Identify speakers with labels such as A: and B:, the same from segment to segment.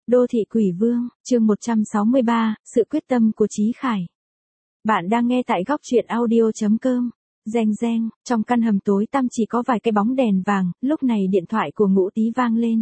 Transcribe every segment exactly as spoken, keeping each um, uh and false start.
A: Đô thị quỷ vương, chương một trăm sáu mươi ba, sự quyết tâm của Chí Khải. Bạn đang nghe tại góc truyện audio.com. Reng reng, trong căn hầm tối tăm chỉ có vài cái bóng đèn vàng, lúc này điện thoại của Ngũ Tý vang lên.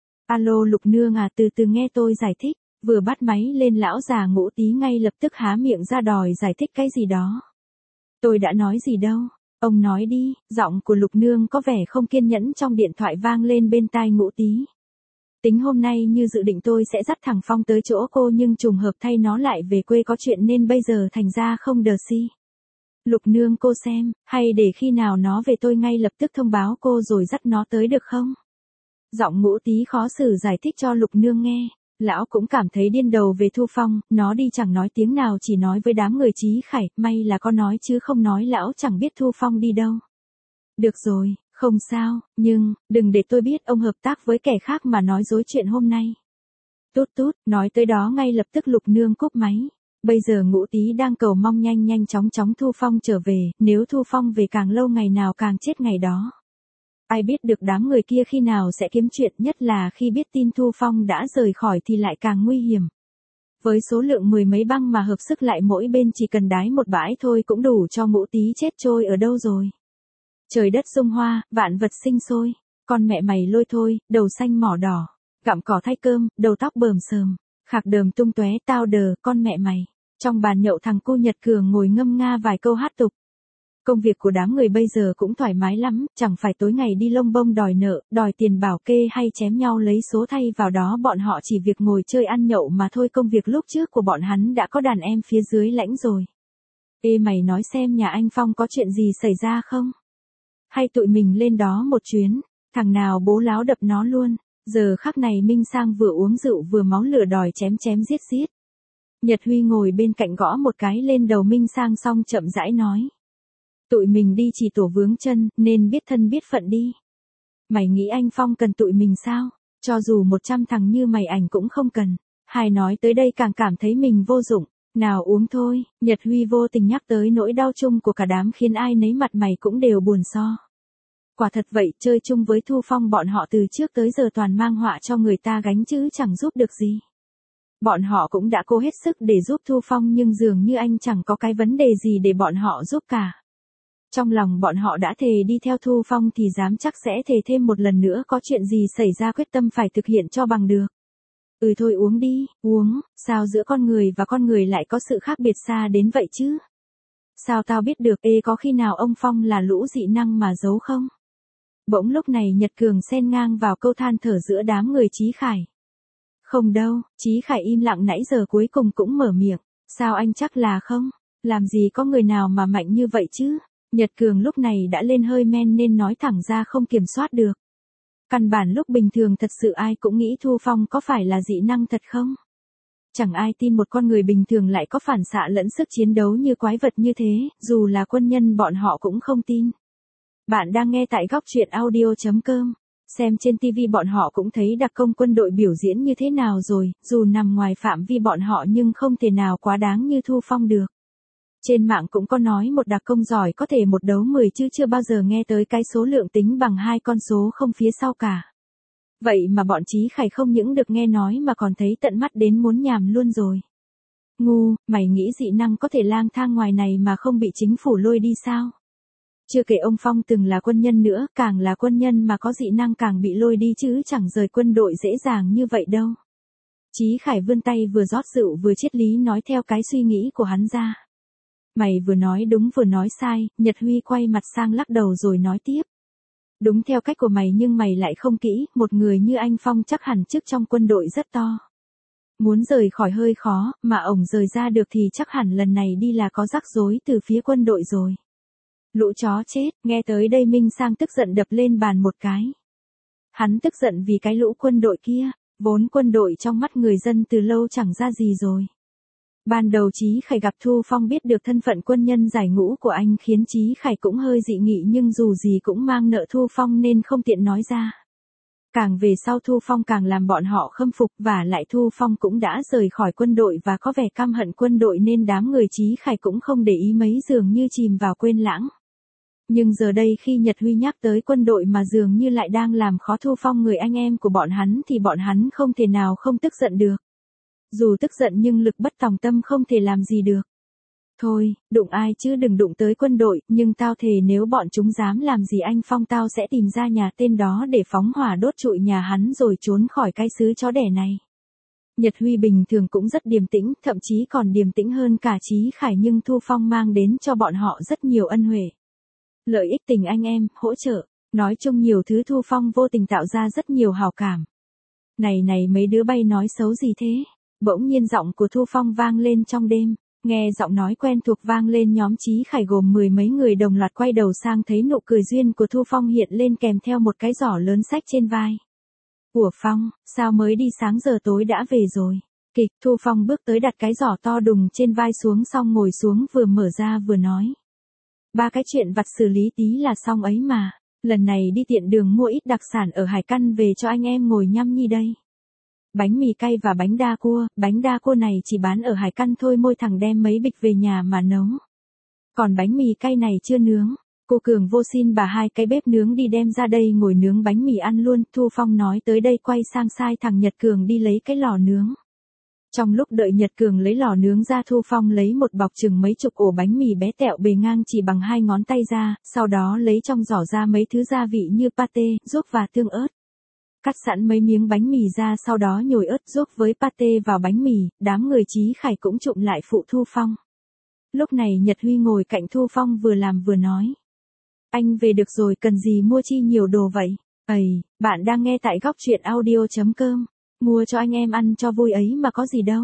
A: Alo Lục Nương à, từ từ nghe tôi giải thích. Vừa bắt máy lên lão già Ngũ Tý ngay lập tức há miệng ra đòi giải thích cái gì đó. Tôi đã nói gì đâu, ông nói đi. Giọng của Lục Nương có vẻ không kiên nhẫn trong điện thoại vang lên bên tai Ngũ Tý. Tính hôm nay như dự định tôi sẽ dắt thằng Phong tới chỗ cô nhưng trùng hợp thay nó lại về quê có chuyện nên bây giờ thành ra không đờ si. Lục Nương cô xem, hay để khi nào nó về tôi ngay lập tức thông báo cô rồi dắt nó tới được không? Giọng Ngũ Tý khó xử giải thích cho Lục Nương nghe. Lão cũng cảm thấy điên đầu về Thu Phong, nó đi chẳng nói tiếng nào chỉ nói với đám người Chí Khải, may là có nói chứ không nói lão chẳng biết Thu Phong đi đâu. Được rồi. Không sao, nhưng, đừng để tôi biết ông hợp tác với kẻ khác mà nói dối chuyện hôm nay. Tút tút, nói tới đó ngay lập tức Lục Nương cúp máy. Bây giờ Ngũ Tý đang cầu mong nhanh nhanh chóng chóng Thu Phong trở về, nếu Thu Phong về càng lâu ngày nào càng chết ngày đó. Ai biết được đám người kia khi nào sẽ kiếm chuyện, nhất là khi biết tin Thu Phong đã rời khỏi thì lại càng nguy hiểm. Với số lượng mười mấy băng mà hợp sức lại mỗi bên chỉ cần đái một bãi thôi cũng đủ cho Ngũ Tý chết trôi ở đâu rồi. Trời đất sông hoa, vạn vật sinh sôi, con mẹ mày lôi thôi, đầu xanh mỏ đỏ, gặm cỏ thay cơm, đầu tóc bờm sờm, khạc đờm tung tóe tao đờ, con mẹ mày. Trong bàn nhậu thằng cu Nhật Cường ngồi ngâm nga vài câu hát tục. Công việc của đám người bây giờ cũng thoải mái lắm, chẳng phải tối ngày đi lông bông đòi nợ, đòi tiền bảo kê hay chém nhau lấy số thay vào đó bọn họ chỉ việc ngồi chơi ăn nhậu mà thôi. Công việc lúc trước của bọn hắn đã có đàn em phía dưới lãnh rồi. Ê mày nói xem nhà anh Phong có chuyện gì xảy ra không? Hay tụi mình lên đó một chuyến, thằng nào bố láo đập nó luôn. Giờ khắc này Minh Sang vừa uống rượu vừa máu lửa đòi chém chém giết giết. Nhật Huy ngồi bên cạnh gõ một cái lên đầu Minh Sang xong chậm rãi nói. Tụi mình đi chỉ tổ vướng chân, nên biết thân biết phận đi. Mày nghĩ anh Phong cần tụi mình sao? Cho dù một trăm thằng như mày ảnh cũng không cần. Hai nói tới đây càng cảm thấy mình vô dụng. Nào uống thôi, Nhật Huy vô tình nhắc tới nỗi đau chung của cả đám khiến ai nấy mặt mày cũng đều buồn so. Quả thật vậy, chơi chung với Thu Phong bọn họ từ trước tới giờ toàn mang họa cho người ta gánh chứ chẳng giúp được gì. Bọn họ cũng đã cố hết sức để giúp Thu Phong nhưng dường như anh chẳng có cái vấn đề gì để bọn họ giúp cả. Trong lòng bọn họ đã thề đi theo Thu Phong thì dám chắc sẽ thề thêm một lần nữa có chuyện gì xảy ra quyết tâm phải thực hiện cho bằng được. Ừ thôi uống đi, uống, sao giữa con người và con người lại có sự khác biệt xa đến vậy chứ? Sao tao biết được, ê có khi nào ông Phong là lũ dị năng mà giấu không? Bỗng lúc này Nhật Cường xen ngang vào câu than thở giữa đám người Chí Khải. Không đâu, Chí Khải im lặng nãy giờ cuối cùng cũng mở miệng, sao anh chắc là không? Làm gì có người nào mà mạnh như vậy chứ? Nhật Cường lúc này đã lên hơi men nên nói thẳng ra không kiểm soát được. Căn bản lúc bình thường thật sự ai cũng nghĩ Thu Phong có phải là dị năng thật không? Chẳng ai tin một con người bình thường lại có phản xạ lẫn sức chiến đấu như quái vật như thế, dù là quân nhân bọn họ cũng không tin. Bạn đang nghe tại góc truyện audio.com. Xem trên ti vi bọn họ cũng thấy đặc công quân đội biểu diễn như thế nào rồi, dù nằm ngoài phạm vi bọn họ nhưng không thể nào quá đáng như Thu Phong được. Trên mạng cũng có nói một đặc công giỏi có thể một đấu mười chứ chưa bao giờ nghe tới cái số lượng tính bằng hai con số không phía sau cả. Vậy mà bọn Chí Khải không những được nghe nói mà còn thấy tận mắt đến muốn nhàm luôn rồi. Ngu, mày nghĩ dị năng có thể lang thang ngoài này mà không bị chính phủ lôi đi sao? Chưa kể ông Phong từng là quân nhân nữa, càng là quân nhân mà có dị năng càng bị lôi đi chứ chẳng rời quân đội dễ dàng như vậy đâu. Chí Khải vươn tay vừa rót rượu vừa triết lý nói theo cái suy nghĩ của hắn ra. Mày vừa nói đúng vừa nói sai, Nhật Huy quay mặt sang lắc đầu rồi nói tiếp. Đúng theo cách của mày nhưng mày lại không kỹ, một người như anh Phong chắc hẳn chức trong quân đội rất to. Muốn rời khỏi hơi khó, mà ổng rời ra được thì chắc hẳn lần này đi là có rắc rối từ phía quân đội rồi. Lũ chó chết, nghe tới đây Minh Sang tức giận đập lên bàn một cái. Hắn tức giận vì cái lũ quân đội kia, vốn quân đội trong mắt người dân từ lâu chẳng ra gì rồi. Ban đầu Chí Khải gặp Thu Phong biết được thân phận quân nhân giải ngũ của anh khiến Chí Khải cũng hơi dị nghị nhưng dù gì cũng mang nợ Thu Phong nên không tiện nói ra. Càng về sau Thu Phong càng làm bọn họ khâm phục và lại Thu Phong cũng đã rời khỏi quân đội và có vẻ căm hận quân đội nên đám người Chí Khải cũng không để ý mấy dường như chìm vào quên lãng. Nhưng giờ đây khi Nhật Huy nhắc tới quân đội mà dường như lại đang làm khó Thu Phong người anh em của bọn hắn thì bọn hắn không thể nào không tức giận được. Dù tức giận nhưng lực bất tòng tâm không thể làm gì được. Thôi, đụng ai chứ đừng đụng tới quân đội, nhưng tao thề nếu bọn chúng dám làm gì anh Phong tao sẽ tìm ra nhà tên đó để phóng hỏa đốt trụi nhà hắn rồi trốn khỏi cái xứ chó đẻ này. Nhật Huy bình thường cũng rất điềm tĩnh, thậm chí còn điềm tĩnh hơn cả Chí Khải nhưng Thu Phong mang đến cho bọn họ rất nhiều ân huệ. Lợi ích tình anh em, hỗ trợ, nói chung nhiều thứ Thu Phong vô tình tạo ra rất nhiều hào cảm. Này này mấy đứa bay nói xấu gì thế? Bỗng nhiên giọng của Thu Phong vang lên trong đêm. Nghe giọng nói quen thuộc vang lên nhóm Chí Khải gồm mười mấy người đồng loạt quay đầu sang thấy nụ cười duyên của Thu Phong hiện lên kèm theo một cái giỏ lớn xách trên vai. Ủa Phong, sao mới đi sáng giờ tối đã về rồi? Kịch Thu Phong bước tới đặt cái giỏ to đùng trên vai xuống xong ngồi xuống vừa mở ra vừa nói. Ba cái chuyện vặt xử lý tí là xong ấy mà. Lần này đi tiện đường mua ít đặc sản ở Hải Căn về cho anh em ngồi nhăm nhi đây. Bánh mì cay và bánh đa cua, bánh đa cua này chỉ bán ở Hải Căn thôi môi thằng đem mấy bịch về nhà mà nấu. Còn bánh mì cay này chưa nướng, cô Cường vô xin bà hai cái bếp nướng đi đem ra đây ngồi nướng bánh mì ăn luôn. Thu Phong nói tới đây quay sang sai thằng Nhật Cường đi lấy cái lò nướng. Trong lúc đợi Nhật Cường lấy lò nướng ra Thu Phong lấy một bọc chừng mấy chục ổ bánh mì bé tẹo bề ngang chỉ bằng hai ngón tay ra, sau đó lấy trong giỏ ra mấy thứ gia vị như pate, ruốc và tương ớt. Cắt sẵn mấy miếng bánh mì ra sau đó nhồi ớt ruốc với pate vào bánh mì, đám người Chí Khải cũng trụm lại phụ Thu Phong. Lúc này Nhật Huy ngồi cạnh Thu Phong vừa làm vừa nói. Anh về được rồi cần gì mua chi nhiều đồ vậy? Ây, bạn đang nghe tại góc truyện audio chấm com. Mua cho anh em ăn cho vui ấy mà có gì đâu.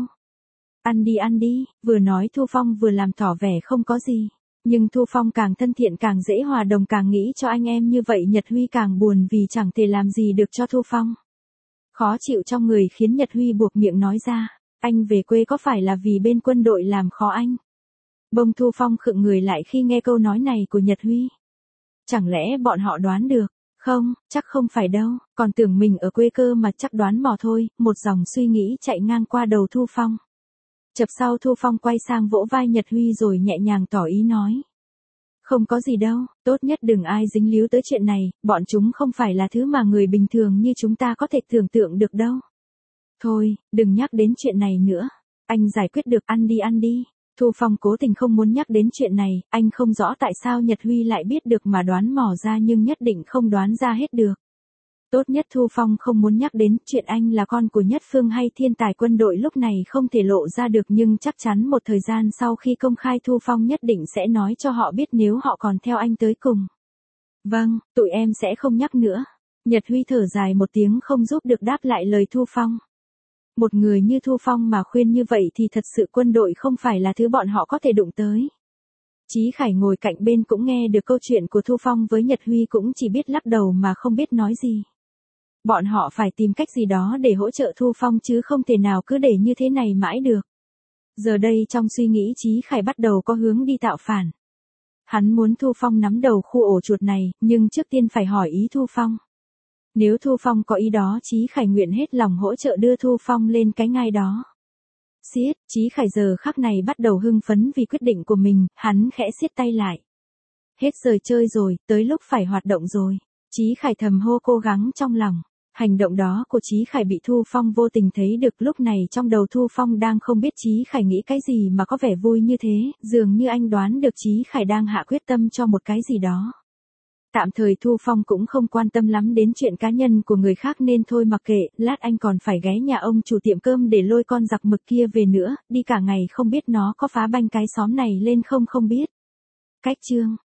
A: Ăn đi ăn đi, vừa nói Thu Phong vừa làm tỏ vẻ không có gì. Nhưng Thu Phong càng thân thiện càng dễ hòa đồng càng nghĩ cho anh em như vậy Nhật Huy càng buồn vì chẳng thể làm gì được cho Thu Phong. Khó chịu trong người khiến Nhật Huy buộc miệng nói ra, anh về quê có phải là vì bên quân đội làm khó anh? Bông Thu Phong khựng người lại khi nghe câu nói này của Nhật Huy. Chẳng lẽ bọn họ đoán được? Không, chắc không phải đâu, còn tưởng mình ở quê cơ mà chắc đoán mò thôi, một dòng suy nghĩ chạy ngang qua đầu Thu Phong. Chập sau Thu Phong quay sang vỗ vai Nhật Huy rồi nhẹ nhàng tỏ ý nói. Không có gì đâu, tốt nhất đừng ai dính líu tới chuyện này, bọn chúng không phải là thứ mà người bình thường như chúng ta có thể tưởng tượng được đâu. Thôi, đừng nhắc đến chuyện này nữa, anh giải quyết được ăn đi ăn đi. Thu Phong cố tình không muốn nhắc đến chuyện này, anh không rõ tại sao Nhật Huy lại biết được mà đoán mò ra nhưng nhất định không đoán ra hết được. Tốt nhất Thu Phong không muốn nhắc đến chuyện anh là con của Nhất Phương hay thiên tài quân đội lúc này không thể lộ ra được nhưng chắc chắn một thời gian sau khi công khai Thu Phong nhất định sẽ nói cho họ biết nếu họ còn theo anh tới cùng. Vâng, tụi em sẽ không nhắc nữa. Nhật Huy thở dài một tiếng không giúp được đáp lại lời Thu Phong. Một người như Thu Phong mà khuyên như vậy thì thật sự quân đội không phải là thứ bọn họ có thể đụng tới. Chí Khải ngồi cạnh bên cũng nghe được câu chuyện của Thu Phong với Nhật Huy cũng chỉ biết lắc đầu mà không biết nói gì. Bọn họ phải tìm cách gì đó để hỗ trợ Thu Phong chứ không thể nào cứ để như thế này mãi được. Giờ đây trong suy nghĩ Chí Khải bắt đầu có hướng đi tạo phản. Hắn muốn Thu Phong nắm đầu khu ổ chuột này, nhưng trước tiên phải hỏi ý Thu Phong. Nếu Thu Phong có ý đó Chí Khải nguyện hết lòng hỗ trợ đưa Thu Phong lên cái ngai đó. Xiết, Chí Khải giờ khắc này bắt đầu hưng phấn vì quyết định của mình, hắn khẽ siết tay lại. Hết giờ chơi rồi, tới lúc phải hoạt động rồi. Chí Khải thầm hô cố gắng trong lòng. Hành động đó của Chí Khải bị Thu Phong vô tình thấy được lúc này trong đầu Thu Phong đang không biết Chí Khải nghĩ cái gì mà có vẻ vui như thế, dường như anh đoán được Chí Khải đang hạ quyết tâm cho một cái gì đó. Tạm thời Thu Phong cũng không quan tâm lắm đến chuyện cá nhân của người khác nên thôi mặc kệ, lát anh còn phải ghé nhà ông chủ tiệm cơm để lôi con giặc mực kia về nữa, đi cả ngày không biết nó có phá banh cái xóm này lên không không biết. Cách chương